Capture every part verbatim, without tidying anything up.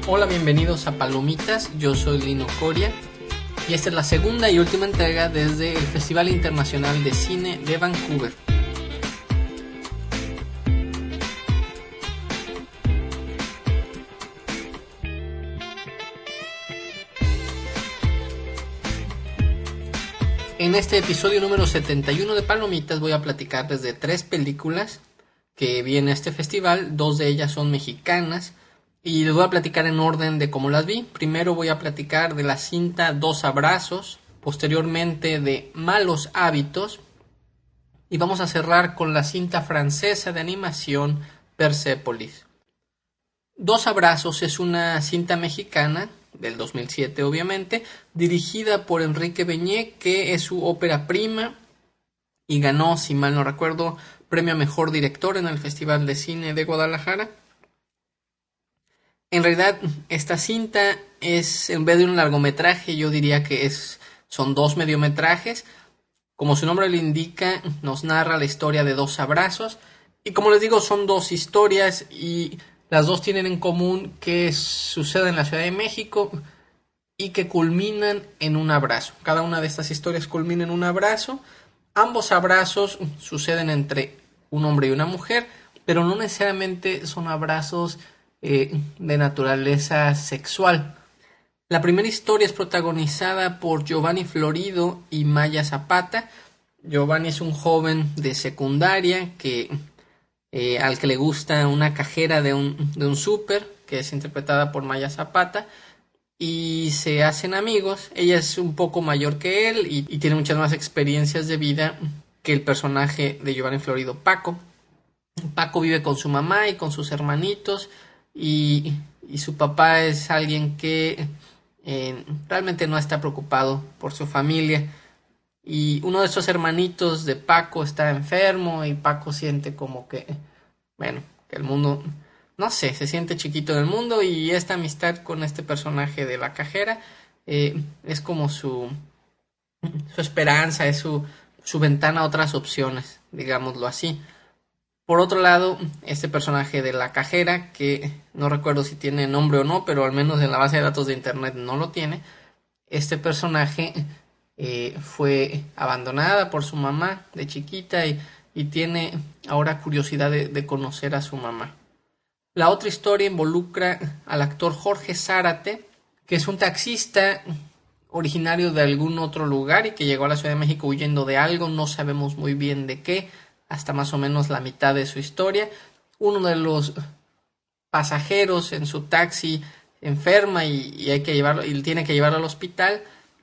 Hola, bienvenidos a Palomitas, yo soy Lino Coria y esta es la segunda y última entrega desde el Festival Internacional de Cine de Vancouver. En este episodio número setenta y uno de Palomitas voy a platicarles de tres películas que vi en este festival. Dos de ellas son mexicanas y les voy a platicar en orden de cómo las vi. Primero voy a platicar de la cinta Dos Abrazos, posteriormente de Malos Hábitos y vamos a cerrar con la cinta francesa de animación Persepolis. Dos Abrazos es una cinta mexicana del dos mil siete, obviamente, dirigida por Enrique Beñé, que es su ópera prima y ganó, si mal no recuerdo, premio a mejor director en el Festival de Cine de Guadalajara. En realidad, esta cinta es, en vez de un largometraje, yo diría que es, son dos mediometrajes. Como su nombre lo indica, nos narra la historia de dos abrazos. Y como les digo, son dos historias y las dos tienen en común que sucede en la Ciudad de México y que culminan en un abrazo. Cada una de estas historias culmina en un abrazo. Ambos abrazos suceden entre un hombre y una mujer, pero no necesariamente son abrazos eh, de naturaleza sexual. La primera historia es protagonizada por Giovanni Florido y Maya Zapata. Giovanni es un joven de secundaria que... Eh, al que le gusta una cajera de un, de un súper, que es interpretada por Maya Zapata, y se hacen amigos. Ella es un poco mayor que él y, y tiene muchas más experiencias de vida que el personaje de Giovanni Florido, Paco. Paco vive con su mamá y con sus hermanitos y, y su papá es alguien que eh, realmente no está preocupado por su familia. Y uno de esos hermanitos de Paco está enfermo y Paco siente como que, bueno, que el mundo, no sé, se siente chiquito en el mundo y esta amistad con este personaje de la cajera eh, es como su, su esperanza, es su, su ventana a otras opciones, digámoslo así. Por otro lado, este personaje de la cajera, que no recuerdo si tiene nombre o no, pero al menos en la base de datos de internet no lo tiene, este personaje... Eh, fue abandonada por su mamá de chiquita y, y tiene ahora curiosidad de, de conocer a su mamá. La otra historia involucra al actor Jorge Zárate, que es un taxista originario de algún otro lugar y que llegó a la Ciudad de México huyendo de algo, no sabemos muy bien de qué, hasta más o menos la mitad de su historia. Uno de los pasajeros en su taxi enferma y, y hay que llevarlo, y tiene que llevarlo al hospital.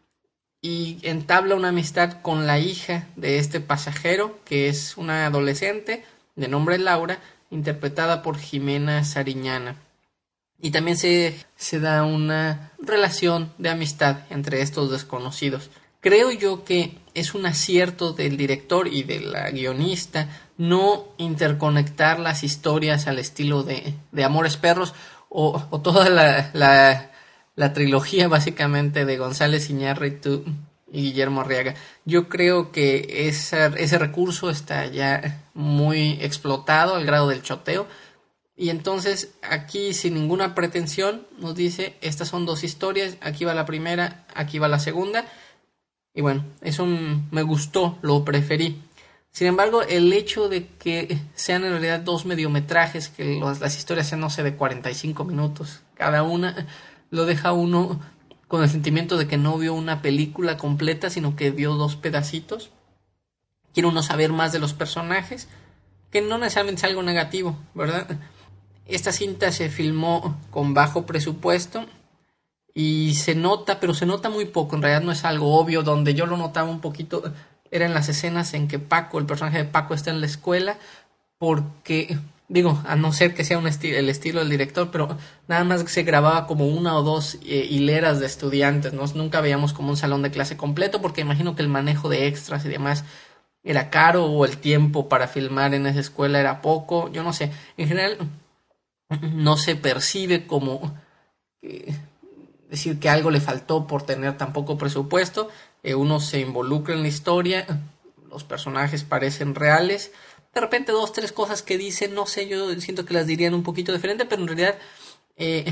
Y entabla una amistad con la hija de este pasajero, que es una adolescente de nombre Laura, interpretada por Jimena Sariñana. Y también se, se da una relación de amistad entre estos desconocidos. Creo yo que es un acierto del director y de la guionista no interconectar las historias al estilo de, de Amores Perros o, o toda la... la La trilogía básicamente de González Iñárritu y Guillermo Arriaga. Yo creo que esa, ese recurso está ya muy explotado al grado del choteo. Y entonces aquí sin ninguna pretensión nos dice, estas son dos historias, aquí va la primera, aquí va la segunda. Y bueno, eso me gustó, lo preferí. Sin embargo, el hecho de que sean en realidad dos mediometrajes, que los, las historias sean, no sé, de cuarenta y cinco minutos cada una... lo deja uno con el sentimiento de que no vio una película completa, sino que vio dos pedacitos. Quiere uno saber más de los personajes, que no necesariamente es algo negativo, ¿verdad? Esta cinta se filmó con bajo presupuesto y se nota, pero se nota muy poco, en realidad no es algo obvio. Donde yo lo notaba un poquito era en las escenas en que Paco, el personaje de Paco, está en la escuela, porque... Digo, a no ser que sea un esti- el estilo del director, pero nada más se grababa como una o dos eh, hileras de estudiantes, ¿no? Nunca veíamos como un salón de clase completo, porque imagino que el manejo de extras y demás era caro, o el tiempo para filmar en esa escuela era poco, yo no sé. En general, no se percibe como eh, decir que algo le faltó por tener tan poco presupuesto. Eh, uno se involucra en la historia, los personajes parecen reales. De repente dos, tres cosas que dicen, no sé, yo siento que las dirían un poquito diferente, pero en realidad eh,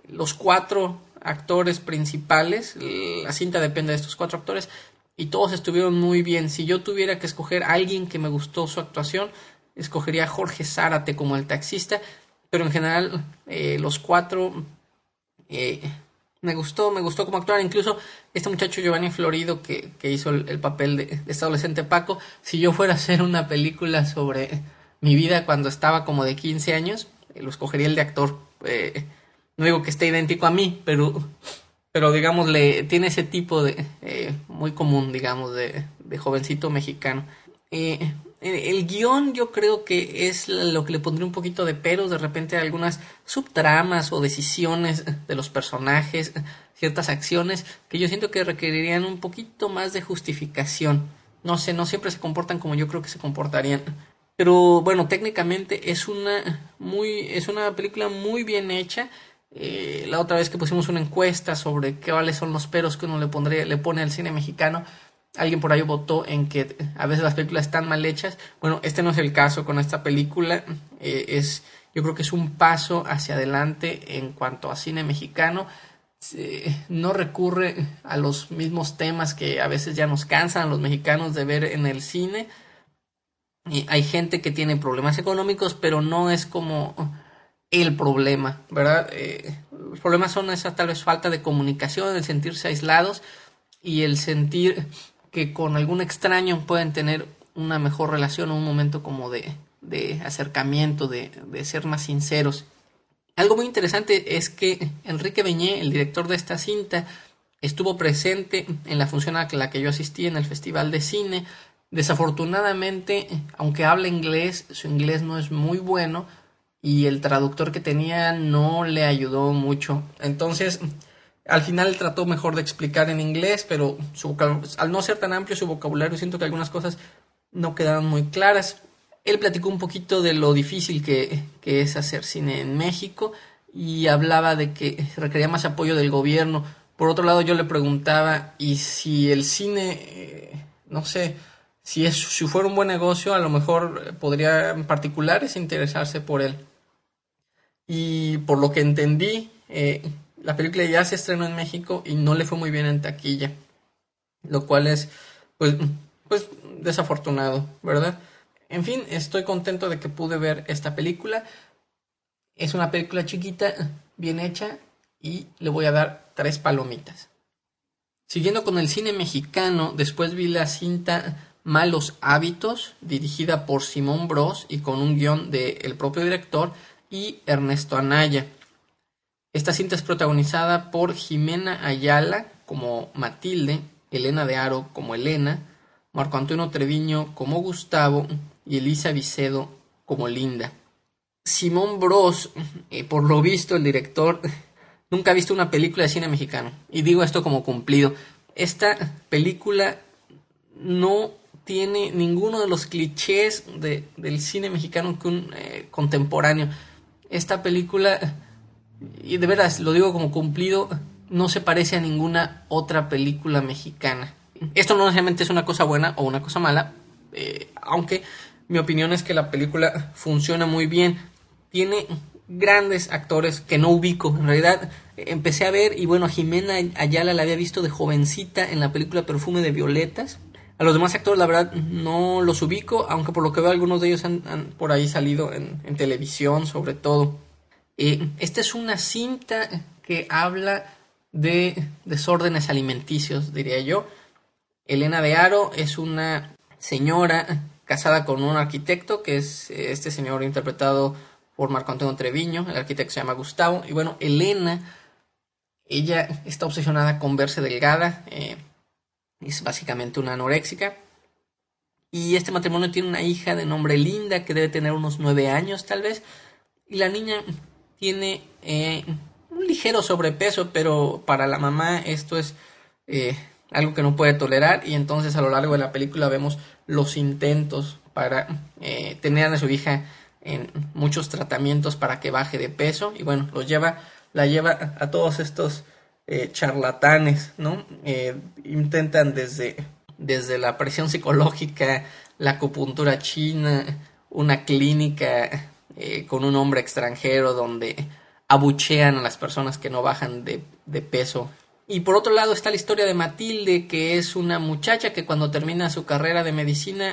los cuatro actores principales, la cinta depende de estos cuatro actores, y todos estuvieron muy bien. Si yo tuviera que escoger a alguien que me gustó su actuación, escogería a Jorge Zárate como el taxista, pero en general eh, los cuatro eh, me gustó, me gustó cómo actuaron. Incluso este muchacho Giovanni Florido que, que hizo el, el papel de, de este adolescente Paco, si yo fuera a hacer una película sobre mi vida cuando estaba como de quince años, eh, lo escogería el de actor. Eh, no digo que esté idéntico a mí, pero pero digamos le tiene ese tipo de eh, muy común, digamos, de, de jovencito mexicano. Eh, el guión yo creo que es lo que le pondría un poquito de peros, de repente algunas subtramas o decisiones de los personajes, ciertas acciones que yo siento que requerirían un poquito más de justificación. No sé, no siempre se comportan como yo creo que se comportarían. Pero bueno, técnicamente es una muy es una película muy bien hecha. Eh, la otra vez que pusimos una encuesta sobre cuáles son los peros que uno le pondría, le pone al cine mexicano, alguien por ahí votó en que a veces las películas están mal hechas. Bueno, este no es el caso con esta película. Eh, es, yo creo que es un paso hacia adelante en cuanto a cine mexicano. Eh, no recurre a los mismos temas que a veces ya nos cansan a los mexicanos de ver en el cine. Y hay gente que tiene problemas económicos, pero no es como el problema, ¿verdad? Eh, los problemas son esa tal vez falta de comunicación, el sentirse aislados y el sentir que con algún extraño pueden tener una mejor relación o un momento como de, de acercamiento, de, de ser más sinceros. Algo muy interesante es que Enrique Beñé, el director de esta cinta, estuvo presente en la función a la que yo asistí en el Festival de Cine. Desafortunadamente, aunque habla inglés, su inglés no es muy bueno y el traductor que tenía no le ayudó mucho. Entonces, al final él trató mejor de explicar en inglés, pero su vocab- al no ser tan amplio su vocabulario, siento que algunas cosas no quedaron muy claras. Él platicó un poquito de lo difícil que, que es hacer cine en México y hablaba de que requería más apoyo del gobierno. Por otro lado, yo le preguntaba, ¿y si el cine, eh, no sé, si, es, si fuera un buen negocio, a lo mejor podrían particulares interesarse por él? Y por lo que entendí, eh, la película ya se estrenó en México y no le fue muy bien en taquilla, lo cual es, pues, pues desafortunado, ¿verdad? En fin, estoy contento de que pude ver esta película. Es una película chiquita, bien hecha, y le voy a dar tres palomitas. Siguiendo con el cine mexicano, después vi la cinta Malos Hábitos, dirigida por Simón Bros y con un guión del propio director y Ernesto Anaya. Esta cinta es protagonizada por Jimena Ayala como Matilde, Elena de Haro como Elena, Marco Antonio Treviño como Gustavo y Elisa Vicedo como Linda. Simón Bros, eh, por lo visto el director, nunca ha visto una película de cine mexicano. Y digo esto como cumplido. Esta película no tiene ninguno de los clichés de, del cine mexicano que un eh, contemporáneo. Esta película, y de veras lo digo como cumplido, no se parece a ninguna otra película mexicana. Esto no necesariamente es una cosa buena o una cosa mala, eh, aunque mi opinión es que la película funciona muy bien. Tiene grandes actores que no ubico. En realidad empecé a ver y bueno, a Jimena Ayala la había visto de jovencita en la película Perfume de Violetas. A los demás actores la verdad no los ubico, aunque por lo que veo algunos de ellos han, han por ahí salido en, en televisión sobre todo. Eh, esta es una cinta que habla de desórdenes alimenticios, diría yo. Elena de Haro es una señora casada con un arquitecto, que es este señor interpretado por Marco Antonio Treviño. El arquitecto se llama Gustavo. Y bueno, Elena, ella está obsesionada con verse delgada. Eh, es básicamente una anoréxica. Y este matrimonio tiene una hija de nombre Linda, que debe tener unos nueve años tal vez. Y la niña tiene eh, un ligero sobrepeso, pero para la mamá esto es eh, algo que no puede tolerar. Y entonces a lo largo de la película vemos los intentos para eh, tener a su hija en muchos tratamientos para que baje de peso. Y bueno, los lleva, la lleva a todos estos eh, charlatanes, ¿no? Eh, intentan desde, desde la presión psicológica, la acupuntura china, una clínica eh, con un hombre extranjero donde abuchean a las personas que no bajan de, de peso. Y por otro lado está la historia de Matilde, que es una muchacha que cuando termina su carrera de medicina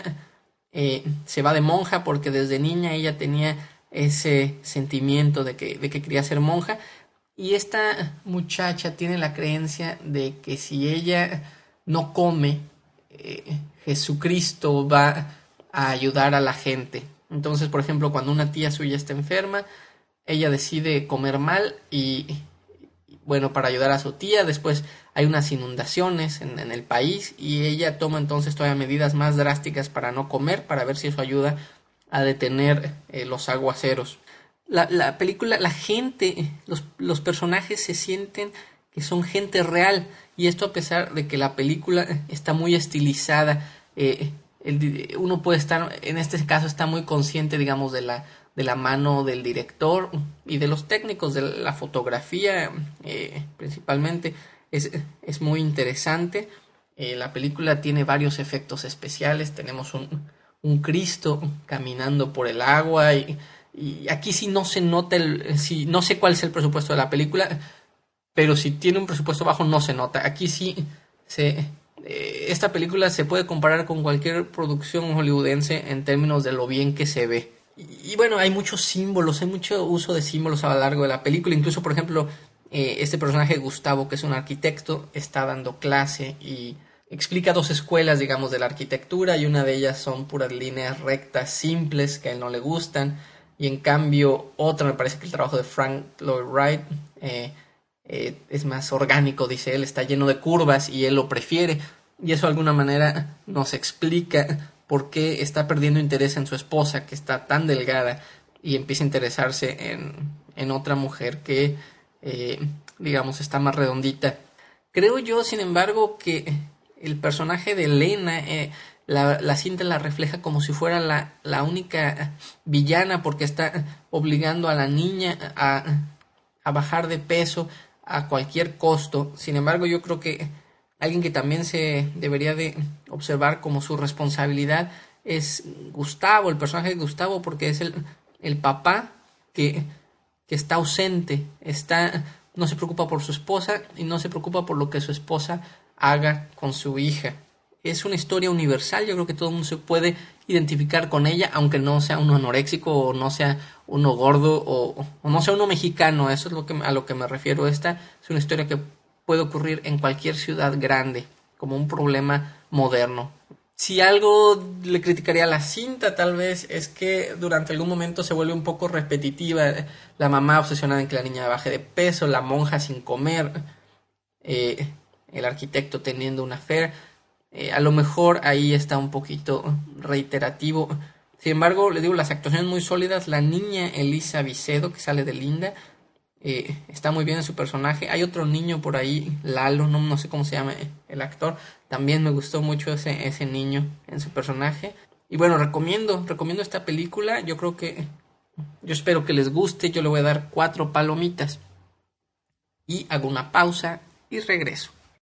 eh, se va de monja porque desde niña ella tenía ese sentimiento de que, de que quería ser monja. Y esta muchacha tiene la creencia de que si ella no come, eh, Jesucristo va a ayudar a la gente. Entonces, por ejemplo, cuando una tía suya está enferma, ella decide comer mal y, bueno, para ayudar a su tía. Después hay unas inundaciones en, en el país y ella toma entonces todavía medidas más drásticas para no comer, para ver si eso ayuda a detener eh, los aguaceros. La, la película, la gente, los, los personajes se sienten que son gente real, y esto a pesar de que la película está muy estilizada. Eh, el, uno puede estar, en este caso está muy consciente, digamos, de la de la mano del director y de los técnicos de la fotografía, eh, principalmente. Es, es muy interesante. Eh, la película tiene varios efectos especiales. Tenemos un, un Cristo caminando por el agua y, y aquí sí no se nota el, sí, no sé cuál es el presupuesto de la película, pero si tiene un presupuesto bajo no se nota. Aquí sí se eh, esta película se puede comparar con cualquier producción hollywoodense en términos de lo bien que se ve. Y, y bueno, hay muchos símbolos, hay mucho uso de símbolos a lo largo de la película. Incluso, por ejemplo, eh, este personaje Gustavo, que es un arquitecto, está dando clase y explica dos escuelas, digamos, de la arquitectura, y una de ellas son puras líneas rectas, simples, que a él no le gustan, y en cambio otra, me parece que el trabajo de Frank Lloyd Wright eh, eh, es más orgánico, dice él, está lleno de curvas y él lo prefiere, y eso de alguna manera nos explica por qué está perdiendo interés en su esposa, que está tan delgada, y empieza a interesarse en, en otra mujer que, eh, digamos, está más redondita. Creo yo, sin embargo, que el personaje de Elena, eh, la, la cinta la refleja como si fuera la, la única villana, porque está obligando a la niña a, a bajar de peso a cualquier costo. Sin embargo, yo creo que alguien que también se debería de observar como su responsabilidad es Gustavo, el personaje de Gustavo, porque es el, el papá que, que está ausente, está, no se preocupa por su esposa y no se preocupa por lo que su esposa haga con su hija. Es una historia universal, yo creo que todo el mundo se puede identificar con ella, aunque no sea uno anoréxico o no sea uno gordo o, o no sea uno mexicano. Eso es lo que, a lo que me refiero. Esta es una historia que puede ocurrir en cualquier ciudad grande, como un problema moderno. Si algo le criticaría a la cinta, tal vez, es que durante algún momento se vuelve un poco repetitiva. La mamá obsesionada en que la niña baje de peso, la monja sin comer, eh, el arquitecto teniendo una affair. Eh, a lo mejor ahí está un poquito reiterativo. Sin embargo, le digo, las actuaciones muy sólidas. La niña Elisa Vicedo, que sale de Linda, Eh, está muy bien en su personaje. Hay otro niño por ahí, Lalo, no, no sé cómo se llama el actor. También me gustó mucho ese, ese niño en su personaje. Y bueno, recomiendo, recomiendo esta película. Yo creo que, yo espero que les guste. Yo le voy a dar cuatro palomitas. Y hago una pausa y regreso.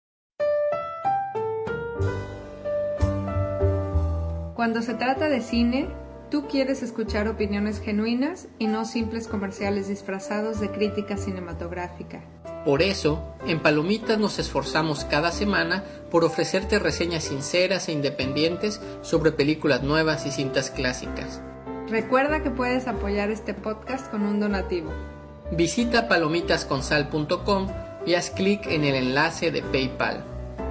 Cuando se trata de cine, tú quieres escuchar opiniones genuinas y no simples comerciales disfrazados de crítica cinematográfica. Por eso, en Palomitas nos esforzamos cada semana por ofrecerte reseñas sinceras e independientes sobre películas nuevas y cintas clásicas. Recuerda que puedes apoyar este podcast con un donativo. Visita palomitas con sal punto com y haz clic en el enlace de PayPal.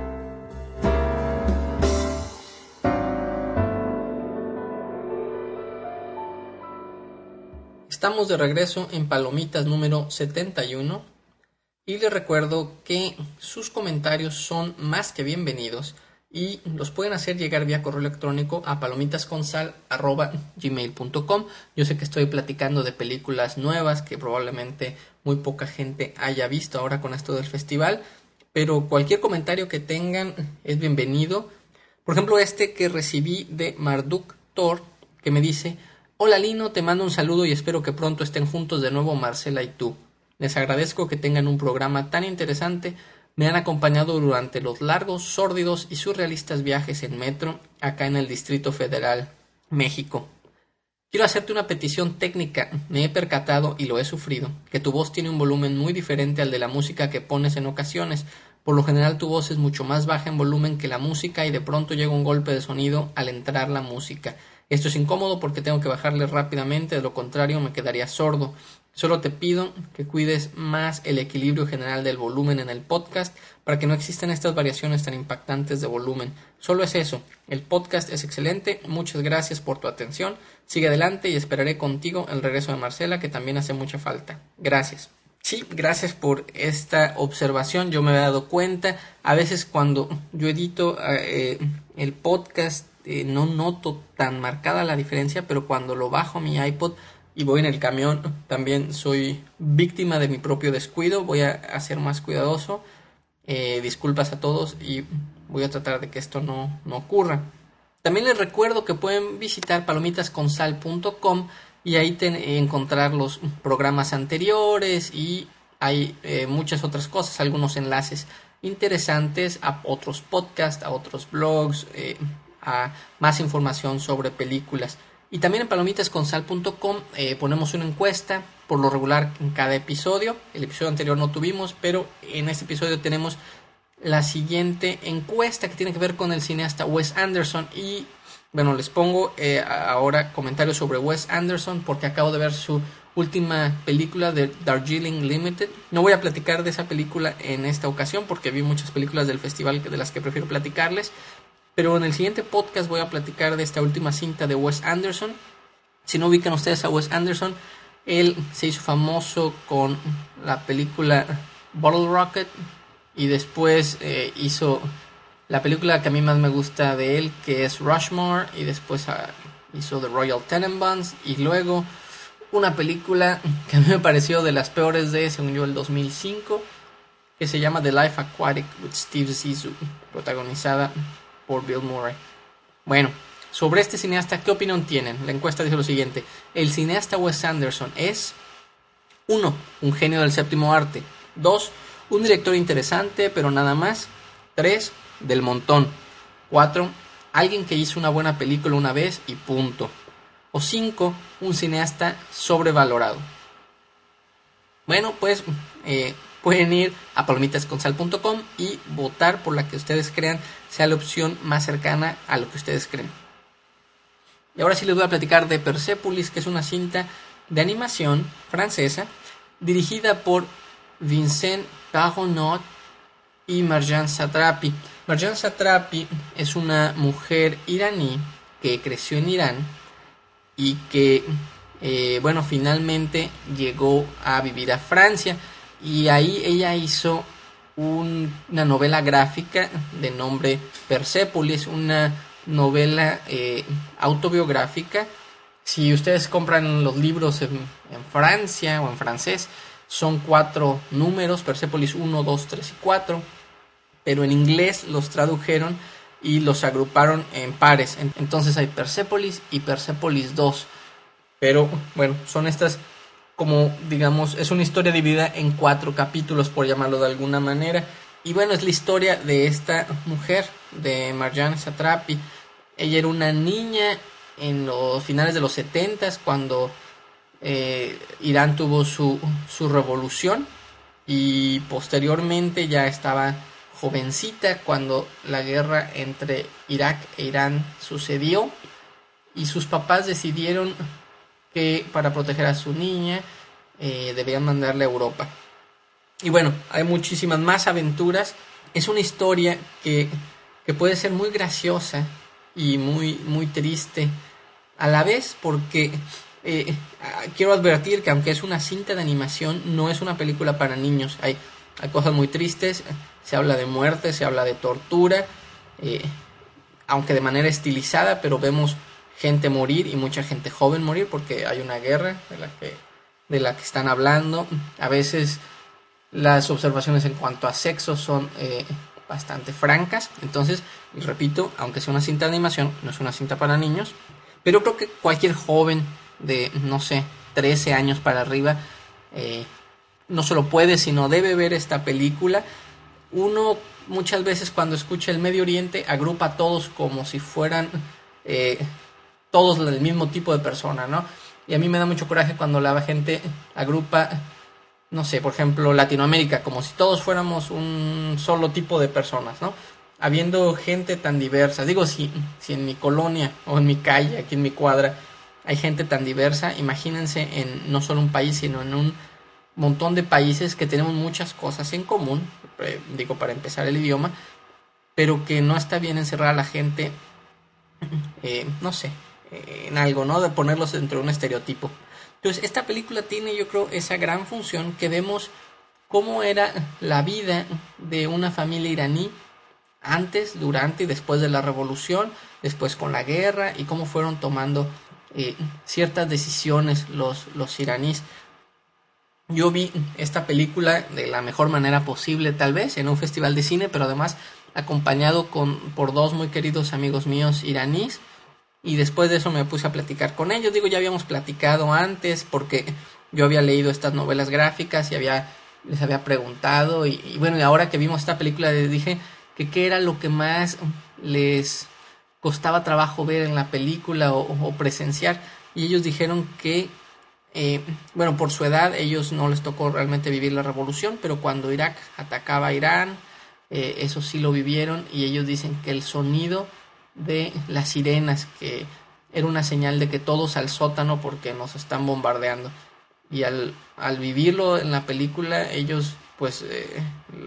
Estamos de regreso en Palomitas número setenta y uno y les recuerdo que sus comentarios son más que bienvenidos y los pueden hacer llegar vía correo electrónico a palomitasconsal arroba gmail punto com. Yo sé que estoy platicando de películas nuevas que probablemente muy poca gente haya visto ahora con esto del festival, pero cualquier comentario que tengan es bienvenido. Por ejemplo, este que recibí de Marduk Thor, que me dice: hola Lino, te mando un saludo y espero que pronto estén juntos de nuevo Marcela y tú. Les agradezco que tengan un programa tan interesante. Me han acompañado durante los largos, sórdidos y surrealistas viajes en metro acá en el Distrito Federal, México. Quiero hacerte una petición técnica. Me he percatado, y lo he sufrido, que tu voz tiene un volumen muy diferente al de la música que pones en ocasiones. Por lo general tu voz es mucho más baja en volumen que la música y de pronto llega un golpe de sonido al entrar la música. Esto es incómodo porque tengo que bajarle rápidamente, de lo contrario me quedaría sordo. Solo te pido que cuides más el equilibrio general del volumen en el podcast para que no existan estas variaciones tan impactantes de volumen. Solo es eso. El podcast es excelente. Muchas gracias por tu atención. Sigue adelante y esperaré contigo el regreso de Marcela, que también hace mucha falta. Gracias. Sí, gracias por esta observación. Yo me he dado cuenta. A veces cuando yo edito eh, el podcast eh, no noto tan marcada la diferencia, pero cuando lo bajo a mi iPod y voy en el camión, también soy víctima de mi propio descuido. Voy a, a ser más cuidadoso. Eh, disculpas a todos y voy a tratar de que esto no, no ocurra. También les recuerdo que pueden visitar palomitas con sal punto com y ahí ten, eh, encontrar los programas anteriores y hay eh, muchas otras cosas, algunos enlaces interesantes a otros podcasts, a otros blogs, eh, a más información sobre películas. Y también en palomitas con sal punto com eh, ponemos una encuesta por lo regular en cada episodio. El episodio anterior no tuvimos, pero en este episodio tenemos la siguiente encuesta que tiene que ver con el cineasta Wes Anderson. Y bueno, les pongo eh, ahora comentarios sobre Wes Anderson porque acabo de ver su última película de Darjeeling Limited. No voy a platicar de esa película en esta ocasión porque vi muchas películas del festival de las que prefiero platicarles. Pero en el siguiente podcast voy a platicar de esta última cinta de Wes Anderson. Si no ubican ustedes a Wes Anderson, él se hizo famoso con la película Bottle Rocket y después eh, hizo la película que a mí más me gusta de él, que es Rushmore, y después uh, hizo The Royal Tenenbaums y luego una película que a mí me pareció de las peores de, según yo, el dos mil cinco, que se llama The Life Aquatic with Steve Zissou, protagonizada por Bill Murray. Bueno, sobre este cineasta, ¿qué opinión tienen? La encuesta dice lo siguiente: el cineasta Wes Anderson es uno. Un genio del séptimo arte. dos. Un director interesante, pero nada más. tres. Del montón. cuatro. Alguien que hizo una buena película una vez y punto. O cinco. Un cineasta sobrevalorado. Bueno, pues eh, pueden ir a palomitas con sal punto com y votar por la que ustedes crean sea la opción más cercana a lo que ustedes creen. Y ahora sí les voy a platicar de Persepolis, que es una cinta de animación francesa dirigida por Vincent Caronot y Marjane Satrapi. Marjane Satrapi es una mujer iraní que creció en Irán y que eh, bueno, finalmente llegó a vivir a Francia, y ahí ella hizo un, una novela gráfica de nombre Persepolis, una novela eh, autobiográfica. Si ustedes compran los libros en, en Francia o en francés, son cuatro números, Persepolis uno, dos, tres y cuatro, pero en inglés los tradujeron y los agruparon en pares. Entonces hay Persepolis y Persepolis dos. Pero bueno, son estas, como digamos, es una historia dividida en cuatro capítulos, por llamarlo de alguna manera. Y bueno, es la historia de esta mujer, de Marjane Satrapi. Ella era una niña en los finales de los setentas, cuando eh, Irán tuvo su, su revolución, y posteriormente ya estaba jovencita cuando la guerra entre Irak e Irán sucedió, y sus papás decidieron que para proteger a su niña eh, debían mandarla a Europa. Y bueno, hay muchísimas más aventuras. Es una historia que, que puede ser muy graciosa y muy, muy triste a la vez, porque eh, quiero advertir que aunque es una cinta de animación, no es una película para niños. Hay, hay cosas muy tristes, se habla de muerte, se habla de tortura, eh, aunque de manera estilizada, pero vemos gente morir, y mucha gente joven morir, porque hay una guerra de la que, de la que están hablando. A veces las observaciones en cuanto a sexo son eh, bastante francas. Entonces, repito, aunque sea una cinta de animación, no es una cinta para niños, pero creo que cualquier joven de, no sé, trece años para arriba eh, no solo puede, sino debe ver esta película. Uno muchas veces, cuando escucha el Medio Oriente, agrupa a todos como si fueran eh, todos el mismo tipo de persona, ¿no? Y a mí me da mucho coraje cuando la gente agrupa, no sé, por ejemplo, Latinoamérica, como si todos fuéramos un solo tipo de personas, ¿no? Habiendo gente tan diversa. Digo, si, si en mi colonia o en mi calle, aquí en mi cuadra, hay gente tan diversa, imagínense en no solo un país, sino en un montón de países que tenemos muchas cosas en común, eh, digo, para empezar el idioma, pero que no está bien encerrar a la gente, eh, no sé, eh, en algo, ¿no? De ponerlos dentro de un estereotipo. Entonces, esta película tiene, yo creo, esa gran función que vemos cómo era la vida de una familia iraní antes, durante y después de la revolución, después con la guerra, y cómo fueron tomando eh, ciertas decisiones los, los iraníes. Yo vi esta película de la mejor manera posible, tal vez, en un festival de cine, pero además acompañado con, por dos muy queridos amigos míos iraníes, y después de eso me puse a platicar con ellos. Digo, ya habíamos platicado antes porque yo había leído estas novelas gráficas y había, les había preguntado, y, y bueno, y ahora que vimos esta película les dije que qué era lo que más les costaba trabajo ver en la película o, o presenciar, y ellos dijeron que Eh, bueno, por su edad ellos no les tocó realmente vivir la revolución, pero cuando Irak atacaba a Irán, eh, eso sí lo vivieron, y ellos dicen que el sonido de las sirenas, que era una señal de que todos al sótano porque nos están bombardeando, y al, al vivirlo en la película ellos pues eh,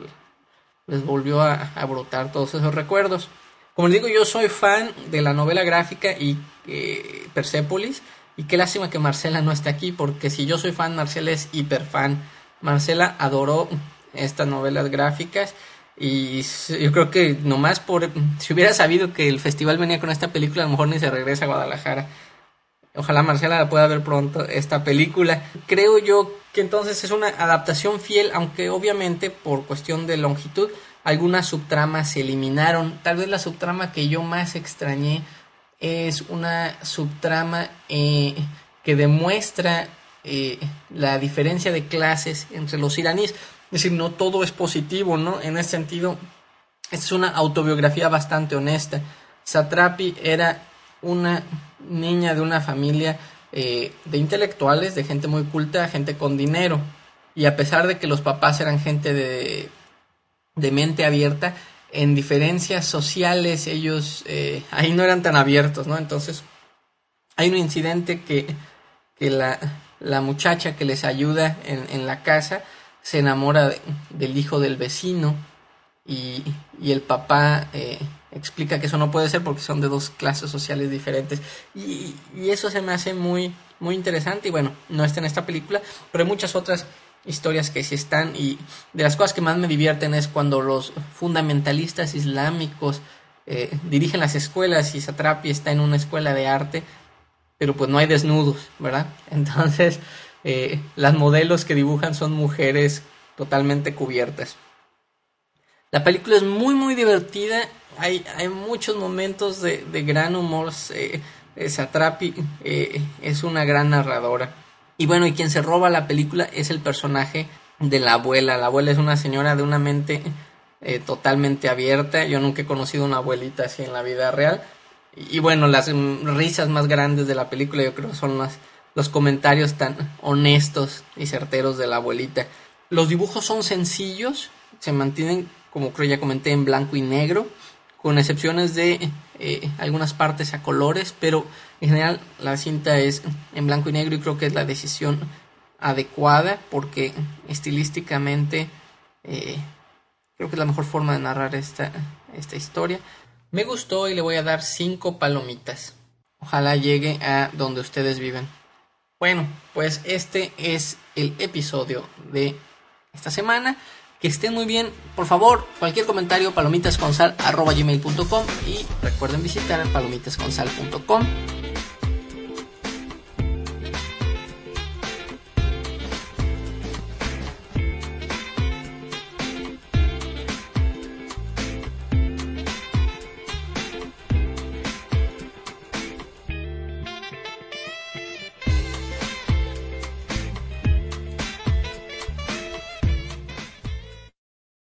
les volvió a, a brotar todos esos recuerdos. Como les digo, yo soy fan de la novela gráfica y eh, Persépolis. Y qué lástima que Marcela no esté aquí, porque si yo soy fan, Marcela es hiper fan. Marcela adoró estas novelas gráficas, y yo creo que nomás por... Si hubiera sabido que el festival venía con esta película, a lo mejor ni se regresa a Guadalajara. Ojalá Marcela la pueda ver pronto, esta película. Creo yo que entonces es una adaptación fiel, aunque obviamente por cuestión de longitud algunas subtramas se eliminaron. Tal vez la subtrama que yo más extrañé es una subtrama eh, que demuestra eh, la diferencia de clases entre los iraníes. Es decir, no todo es positivo, ¿no? En ese sentido, es una autobiografía bastante honesta. Satrapi era una niña de una familia eh, de intelectuales, de gente muy culta, gente con dinero. Y a pesar de que los papás eran gente de, de mente abierta, en diferencias sociales ellos eh, ahí no eran tan abiertos, ¿no? Entonces hay un incidente que, que la, la muchacha que les ayuda en, en la casa se enamora de, del hijo del vecino, y, y el papá eh, explica que eso no puede ser porque son de dos clases sociales diferentes, y, y eso se me hace muy, muy interesante. Y bueno, no está en esta película, pero hay muchas otras historias que sí están, y de las cosas que más me divierten es cuando los fundamentalistas islámicos eh, dirigen las escuelas, y Satrapi está en una escuela de arte, pero pues no hay desnudos, ¿verdad? Entonces eh, las modelos que dibujan son mujeres totalmente cubiertas. La película es muy muy divertida, hay, hay muchos momentos de, de gran humor. eh, eh, Satrapi eh, es una gran narradora. Y bueno, y quien se roba la película es el personaje de la abuela. La abuela es una señora de una mente eh, totalmente abierta. Yo nunca he conocido una abuelita así en la vida real. Y, y bueno, las mm, risas más grandes de la película yo creo son las, los comentarios tan honestos y certeros de la abuelita. Los dibujos son sencillos, se mantienen, como creo ya comenté, en blanco y negro, con excepciones de eh, algunas partes a colores, pero en general la cinta es en blanco y negro, y creo que es la decisión adecuada porque estilísticamente eh, creo que es la mejor forma de narrar esta, esta historia. Me gustó y le voy a dar cinco palomitas. Ojalá llegue a donde ustedes viven. Bueno, pues este es el episodio de esta semana. Que estén muy bien. Por favor, cualquier comentario, palomitasconsal arroba gmail punto com, y recuerden visitar palomitasconsal punto com.